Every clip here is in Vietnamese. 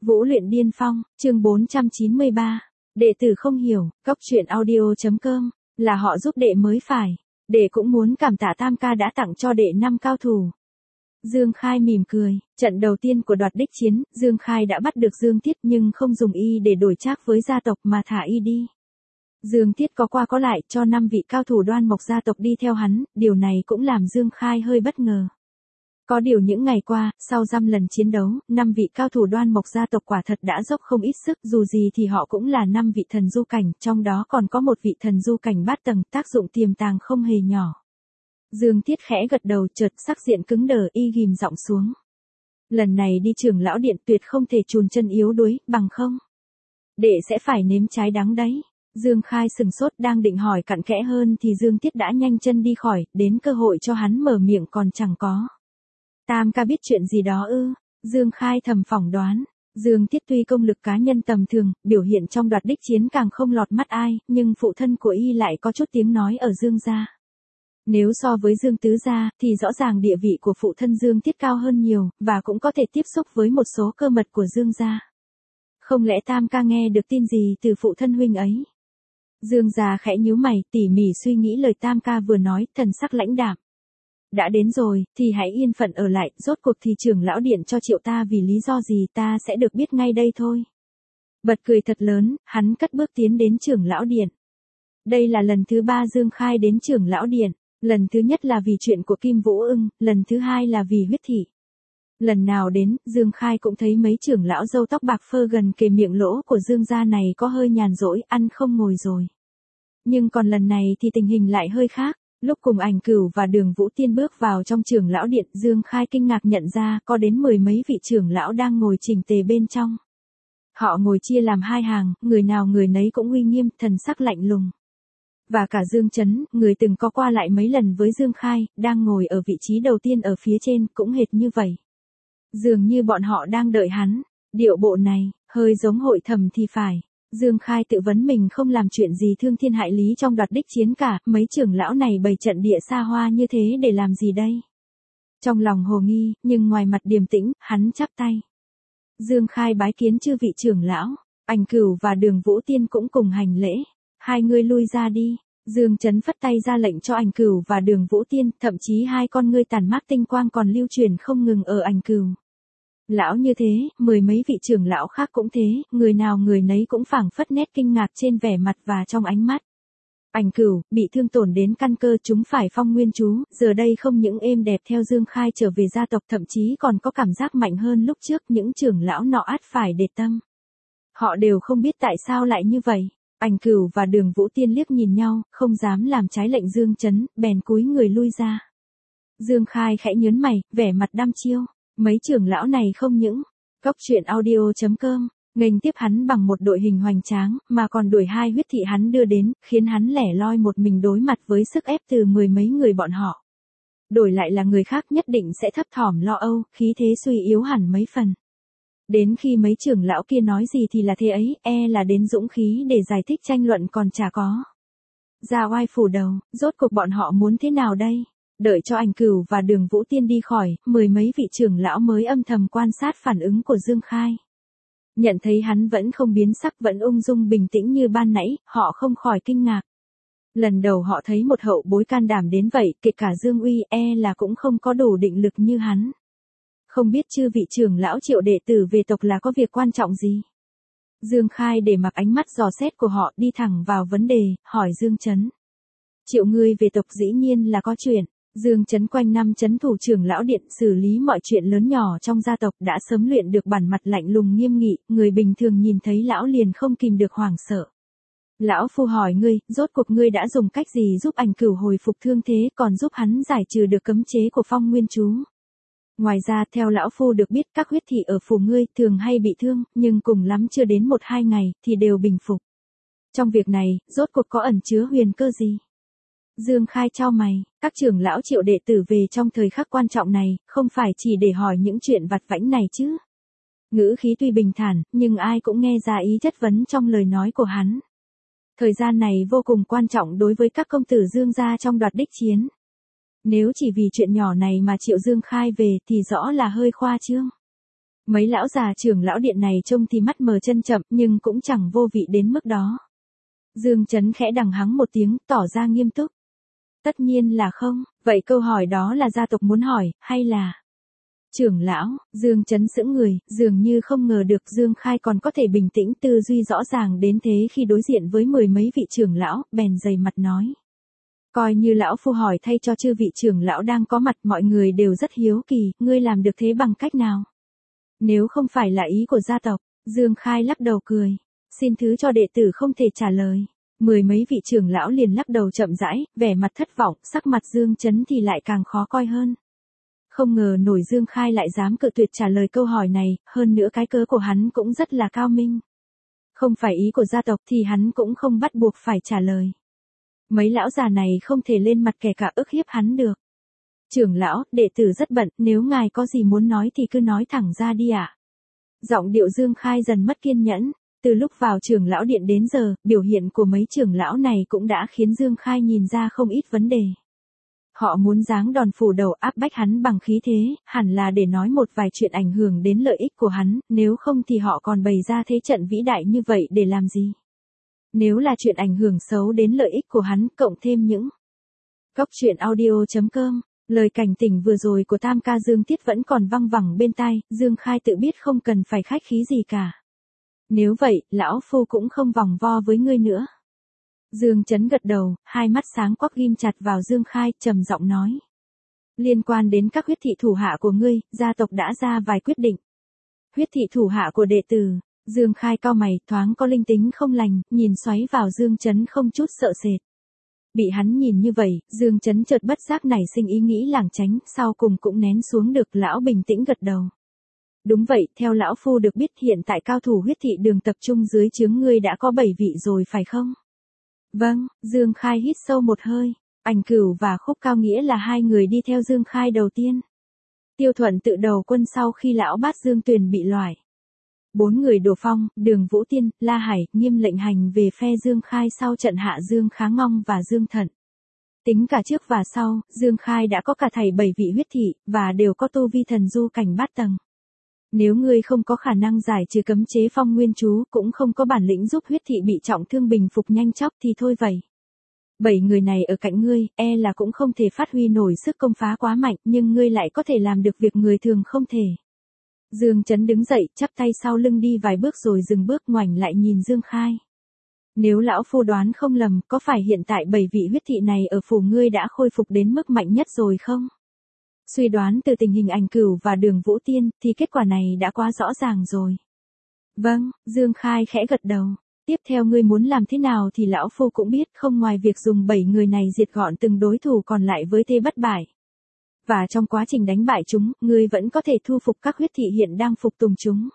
Vũ luyện điên phong, chương 493. Đệ tử không hiểu, cốc truyện audio.com, là họ giúp đệ mới phải. Đệ cũng muốn cảm tạ Tam ca đã tặng cho đệ 5 cao thủ. Dương Khai mỉm cười, trận đầu tiên của đoạt đích chiến, Dương Khai đã bắt được Dương Tiết nhưng không dùng y để đổi trác với gia tộc mà thả y đi. Dương Tiết có qua có lại cho 5 vị cao thủ Đoan Mộc gia tộc đi theo hắn, điều này cũng làm Dương Khai hơi bất ngờ. Có điều những ngày qua, sau dăm lần chiến đấu, 5 vị cao thủ Đoan Mộc gia tộc quả thật đã dốc không ít sức, dù gì thì họ cũng là 5 vị thần du cảnh, trong đó còn có một vị thần du cảnh bát tầng, tác dụng tiềm tàng không hề nhỏ. Dương Tiết khẽ gật đầu, chợt sắc diện cứng đờ, y ghim giọng xuống. Lần này đi Trưởng lão điện tuyệt không thể chùn chân yếu đuối, bằng không đệ sẽ phải nếm trái đắng đấy. Dương Khai sừng sốt đang định hỏi cặn kẽ hơn thì Dương Tiết đã nhanh chân đi khỏi, đến cơ hội cho hắn mở miệng còn chẳng có. Tam ca biết chuyện gì đó ư? Dương Khai thầm phỏng đoán. Dương Tiết tuy công lực cá nhân tầm thường, biểu hiện trong đoạt đích chiến càng không lọt mắt ai, nhưng phụ thân của y lại có chút tiếng nói ở Dương gia. Nếu so với Dương Tứ gia, thì rõ ràng địa vị của phụ thân Dương Tiết cao hơn nhiều, và cũng có thể tiếp xúc với một số cơ mật của Dương gia. Không lẽ Tam ca nghe được tin gì từ phụ thân huynh ấy? Dương gia khẽ nhíu mày, tỉ mỉ suy nghĩ lời Tam ca vừa nói, thần sắc lãnh đạm. Đã đến rồi, thì hãy yên phận ở lại, rốt cuộc thì Trưởng lão điện cho triệu ta vì lý do gì ta sẽ được biết ngay đây thôi. Bật cười thật lớn, hắn cất bước tiến đến Trưởng lão điện. Đây là lần thứ 3 Dương Khai đến Trưởng lão điện, lần thứ nhất là vì chuyện của Kim Vũ Ưng, lần thứ hai là vì huyết thị. Lần nào đến, Dương Khai cũng thấy mấy trưởng lão râu tóc bạc phơ gần kề miệng lỗ của Dương gia này có hơi nhàn rỗi, ăn không ngồi rồi. Nhưng còn lần này thì tình hình lại hơi khác. Lúc cùng Ảnh Cửu và Đường Vũ Tiên bước vào trong Trưởng lão điện, Dương Khai kinh ngạc nhận ra có đến 10 mấy vị trưởng lão đang ngồi chỉnh tề bên trong. Họ ngồi chia làm 2 hàng, người nào người nấy cũng uy nghiêm, thần sắc lạnh lùng. Và cả Dương Chấn, người từng có qua lại mấy lần với Dương Khai, đang ngồi ở vị trí đầu tiên ở phía trên, cũng hệt như vậy. Dường như bọn họ đang đợi hắn. Điệu bộ này, hơi giống hội thầm thì phải. Dương Khai tự vấn mình không làm chuyện gì thương thiên hại lý trong đoạt đích chiến cả, mấy trưởng lão này bày trận địa xa hoa như thế để làm gì đây? Trong lòng hồ nghi, nhưng ngoài mặt điềm tĩnh, hắn chắp tay. Dương Khai bái kiến chư vị trưởng lão, Ảnh Cửu và Đường Vũ Tiên cũng cùng hành lễ. Hai người lui ra đi. Dương Chấn phất tay ra lệnh cho Ảnh Cửu và Đường Vũ Tiên, thậm chí 2 con ngươi tàn mát tinh quang còn lưu truyền không ngừng ở Ảnh Cửu. Lão như thế, 10 mấy vị trưởng lão khác cũng thế, người nào người nấy cũng phảng phất nét kinh ngạc trên vẻ mặt và trong ánh mắt. Ảnh Cửu, bị thương tổn đến căn cơ, chúng phải phong nguyên chú, giờ đây không những êm đẹp theo Dương Khai trở về gia tộc, thậm chí còn có cảm giác mạnh hơn lúc trước, những trưởng lão nọ ắt phải để tâm. Họ đều không biết tại sao lại như vậy. Ảnh Cửu và Đường Vũ Tiên liếc nhìn nhau, không dám làm trái lệnh Dương Chấn, bèn cúi người lui ra. Dương Khai khẽ nhớn mày, vẻ mặt đăm chiêu. Mấy trưởng lão này không những cốc truyện audio.com nghênh tiếp hắn bằng một đội hình hoành tráng, mà còn đuổi 2 huyết thị hắn đưa đến, khiến hắn lẻ loi một mình đối mặt với sức ép từ 10 mấy người bọn họ. Đổi lại là người khác nhất định sẽ thấp thỏm lo âu, khí thế suy yếu hẳn mấy phần. Đến khi mấy trưởng lão kia nói gì thì là thế ấy, là đến dũng khí để giải thích tranh luận còn chả có. Ra oai phủ đầu, rốt cuộc bọn họ muốn thế nào đây? Đợi cho Ảnh Cửu và Đường Vũ Tiên đi khỏi, 10 mấy vị trưởng lão mới âm thầm quan sát phản ứng của Dương Khai. Nhận thấy hắn vẫn không biến sắc, vẫn ung dung bình tĩnh như ban nãy, họ không khỏi kinh ngạc. Lần đầu họ thấy một hậu bối can đảm đến vậy, kể cả Dương Uy, là cũng không có đủ định lực như hắn. Không biết chư vị trưởng lão triệu đệ tử về tộc là có việc quan trọng gì? Dương Khai để mặc ánh mắt dò xét của họ, đi thẳng vào vấn đề, hỏi Dương Chấn. Triệu ngươi về tộc dĩ nhiên là có chuyện. Dương Chấn quanh năm chấn thủ Trưởng lão điện, xử lý mọi chuyện lớn nhỏ trong gia tộc, đã sớm luyện được bản mặt lạnh lùng nghiêm nghị, người bình thường nhìn thấy lão liền không kìm được hoảng sợ. Lão phu hỏi ngươi, rốt cuộc ngươi đã dùng cách gì giúp Ảnh Cửu hồi phục thương thế, còn giúp hắn giải trừ được cấm chế của phong nguyên chú? Ngoài ra, theo lão phu được biết, các huyết thị ở phủ ngươi thường hay bị thương, nhưng cùng lắm chưa đến 1-2 ngày thì đều bình phục. Trong việc này, rốt cuộc có ẩn chứa huyền cơ gì? Dương Khai chau mày, các trưởng lão triệu đệ tử về trong thời khắc quan trọng này, không phải chỉ để hỏi những chuyện vặt vãnh này chứ. Ngữ khí tuy bình thản, nhưng ai cũng nghe ra ý chất vấn trong lời nói của hắn. Thời gian này vô cùng quan trọng đối với các công tử Dương gia trong đoạt đích chiến. Nếu chỉ vì chuyện nhỏ này mà triệu Dương Khai về thì rõ là hơi khoa trương. Mấy lão già trưởng lão điện này trông thì mắt mờ chân chậm nhưng cũng chẳng vô vị đến mức đó. Dương Chấn khẽ đằng hắng một tiếng, tỏ ra nghiêm túc. Tất nhiên là không, vậy câu hỏi đó là gia tộc muốn hỏi, hay là... Trưởng lão, Dương Chấn sững người, dường như không ngờ được Dương Khai còn có thể bình tĩnh tư duy rõ ràng đến thế khi đối diện với mười mấy vị trưởng lão, bèn dày mặt nói. Coi như lão phu hỏi thay cho chư vị trưởng lão đang có mặt, mọi người đều rất hiếu kỳ, ngươi làm được thế bằng cách nào? Nếu không phải là ý của gia tộc, Dương Khai lắc đầu cười. Xin thứ cho đệ tử không thể trả lời. Mười mấy vị trưởng lão liền lắc đầu chậm rãi, vẻ mặt thất vọng, sắc mặt Dương Chấn thì lại càng khó coi hơn. Không ngờ nổi Dương Khai lại dám cự tuyệt trả lời câu hỏi này, hơn nữa cái cớ của hắn cũng rất là cao minh. Không phải ý của gia tộc thì hắn cũng không bắt buộc phải trả lời. Mấy lão già này không thể lên mặt kẻ cả ức hiếp hắn được. Trưởng lão, đệ tử rất bận, nếu ngài có gì muốn nói thì cứ nói thẳng ra đi ạ. Giọng điệu Dương Khai dần mất kiên nhẫn. Từ lúc vào trưởng lão điện đến giờ, biểu hiện của mấy trưởng lão này cũng đã khiến Dương Khai nhìn ra không ít vấn đề. Họ muốn giáng đòn phủ đầu áp bách hắn bằng khí thế, hẳn là để nói một vài chuyện ảnh hưởng đến lợi ích của hắn, nếu không thì họ còn bày ra thế trận vĩ đại như vậy để làm gì? Nếu là chuyện ảnh hưởng xấu đến lợi ích của hắn, cộng thêm những Cóc truyện audio.com, lời cảnh tỉnh vừa rồi của Tam ca Dương Tiết vẫn còn văng vẳng bên tai, Dương Khai tự biết không cần phải khách khí gì cả. Nếu vậy, lão phu cũng không vòng vo với ngươi nữa. Dương Chấn gật đầu, hai mắt sáng quắc ghim chặt vào Dương Khai, trầm giọng nói. Liên quan đến các huyết thị thủ hạ của ngươi, gia tộc đã ra vài quyết định. Huyết thị thủ hạ của đệ tử, Dương Khai cau mày, thoáng có linh tính không lành, nhìn xoáy vào Dương Chấn không chút sợ sệt. Bị hắn nhìn như vậy, Dương Chấn chợt bất giác nảy sinh ý nghĩ lảng tránh, sau cùng cũng nén xuống được, lão bình tĩnh gật đầu. Đúng vậy, theo lão phu được biết hiện tại cao thủ huyết thị đường tập trung dưới trướng ngươi đã có 7 vị rồi phải không? Vâng, Dương Khai hít sâu một hơi. Ảnh Cửu và Khúc Cao Nghĩa là hai người đi theo Dương Khai đầu tiên. Tiêu Thuận tự đầu quân sau khi lão bát Dương Tuyền bị loại. 4 người Đồ Phong, Đường Vũ Tiên, La Hải, Nghiêm lệnh hành về phe Dương Khai sau trận hạ Dương Khá Ngong và Dương Thận. Tính cả trước và sau, Dương Khai đã có cả thảy 7 vị huyết thị, và đều có tu vi thần du cảnh bát tầng. Nếu ngươi không có khả năng giải trừ cấm chế phong nguyên chú, cũng không có bản lĩnh giúp huyết thị bị trọng thương bình phục nhanh chóng thì thôi vậy. 7 người này ở cạnh ngươi, e là cũng không thể phát huy nổi sức công phá quá mạnh, nhưng ngươi lại có thể làm được việc người thường không thể. Dương Chấn đứng dậy, chắp tay sau lưng đi vài bước rồi dừng bước ngoảnh lại nhìn Dương Khai. Nếu lão phu đoán không lầm, có phải hiện tại 7 vị huyết thị này ở phủ ngươi đã khôi phục đến mức mạnh nhất rồi không? Suy đoán từ tình hình Ảnh Cửu và Đường Vũ Tiên, thì kết quả này đã quá rõ ràng rồi. Vâng, Dương Khai khẽ gật đầu. Tiếp theo ngươi muốn làm thế nào thì lão phu cũng biết, không ngoài việc dùng 7 người này diệt gọn từng đối thủ còn lại với thế bất bại. Và trong quá trình đánh bại chúng, ngươi vẫn có thể thu phục các huyết thị hiện đang phục tùng chúng.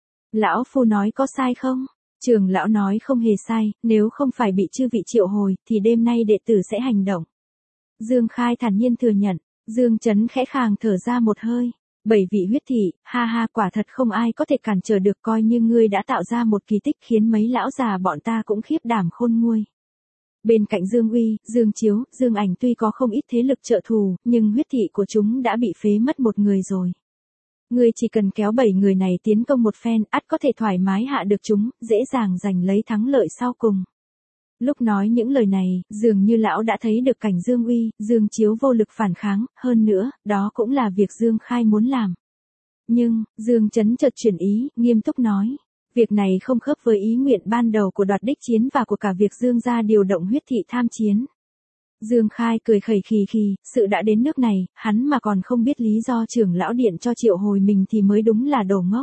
Lão phu nói có sai không? Trường lão nói không hề sai, nếu không phải bị chư vị triệu hồi, thì đêm nay đệ tử sẽ hành động. Dương Khai thản nhiên thừa nhận. Dương Chấn khẽ khàng thở ra một hơi. 7 vị huyết thị, ha ha, quả thật không ai có thể cản trở được, coi như ngươi đã tạo ra một kỳ tích khiến mấy lão già bọn ta cũng khiếp đảm khôn nguôi. Bên cạnh Dương Uy, Dương Chiếu, Dương Ảnh tuy có không ít thế lực trợ thù, nhưng huyết thị của chúng đã bị phế mất một người rồi. Ngươi chỉ cần kéo 7 người này tiến công một phen, ắt có thể thoải mái hạ được chúng, dễ dàng giành lấy thắng lợi sau cùng. Lúc nói những lời này, dường như lão đã thấy được cảnh Dương Uy, Dương Chiếu vô lực phản kháng, hơn nữa, đó cũng là việc Dương Khai muốn làm. Nhưng, Dương Chấn chợt chuyển ý, nghiêm túc nói, việc này không khớp với ý nguyện ban đầu của Đoạt Đích Chiến và của cả việc Dương gia điều động huyết thị tham chiến. Dương Khai cười khẩy khì khì, sự đã đến nước này, hắn mà còn không biết lý do trưởng lão điện cho triệu hồi mình thì mới đúng là đồ ngốc.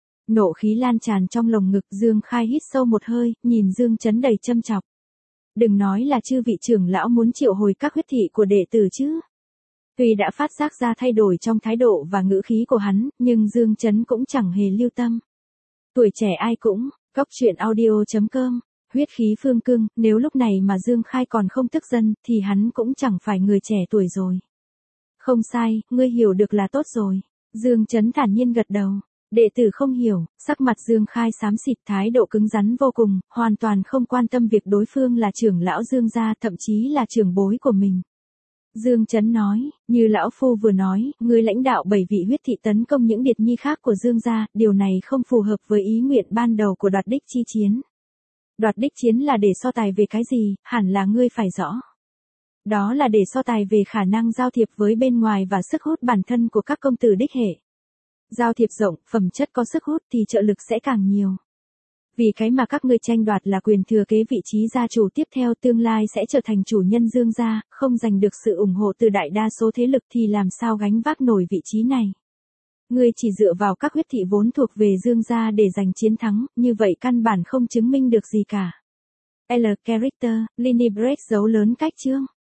Nộ khí lan tràn trong lồng ngực, Dương Khai hít sâu một hơi, nhìn Dương Chấn đầy châm chọc. Đừng nói là chư vị trưởng lão muốn triệu hồi các huyết thị của đệ tử chứ. Tuy đã phát giác ra thay đổi trong thái độ và ngữ khí của hắn, nhưng Dương Chấn cũng chẳng hề lưu tâm. Tuổi trẻ ai cũng, Cóc truyện audio.com, huyết khí phương cương, nếu lúc này mà Dương Khai còn không tức giận, thì hắn cũng chẳng phải người trẻ tuổi rồi. Không sai, ngươi hiểu được là tốt rồi. Dương Chấn thản nhiên gật đầu. Đệ tử không hiểu, sắc mặt Dương Khai xám xịt, thái độ cứng rắn vô cùng, hoàn toàn không quan tâm việc đối phương là trưởng lão Dương gia, thậm chí là trưởng bối của mình. Dương Chấn nói, như lão phu vừa nói, ngươi lãnh đạo 7 vị huyết thị tấn công những điệt nhi khác của Dương gia, điều này không phù hợp với ý nguyện ban đầu của đoạt đích chi chiến. Đoạt đích chiến là để so tài về cái gì, hẳn là ngươi phải rõ. Đó là để so tài về khả năng giao thiệp với bên ngoài và sức hút bản thân của các công tử đích hệ. Giao thiệp rộng, phẩm chất có sức hút thì trợ lực sẽ càng nhiều. Vì cái mà các ngươi tranh đoạt là quyền thừa kế vị trí gia chủ tiếp theo, tương lai sẽ trở thành chủ nhân Dương gia, không giành được sự ủng hộ từ đại đa số thế lực thì làm sao gánh vác nổi vị trí này. Ngươi chỉ dựa vào các huyết thị vốn thuộc về Dương gia để giành chiến thắng, như vậy căn bản không chứng minh được gì cả. L. Character, Linie Break dấu lớn cách chương.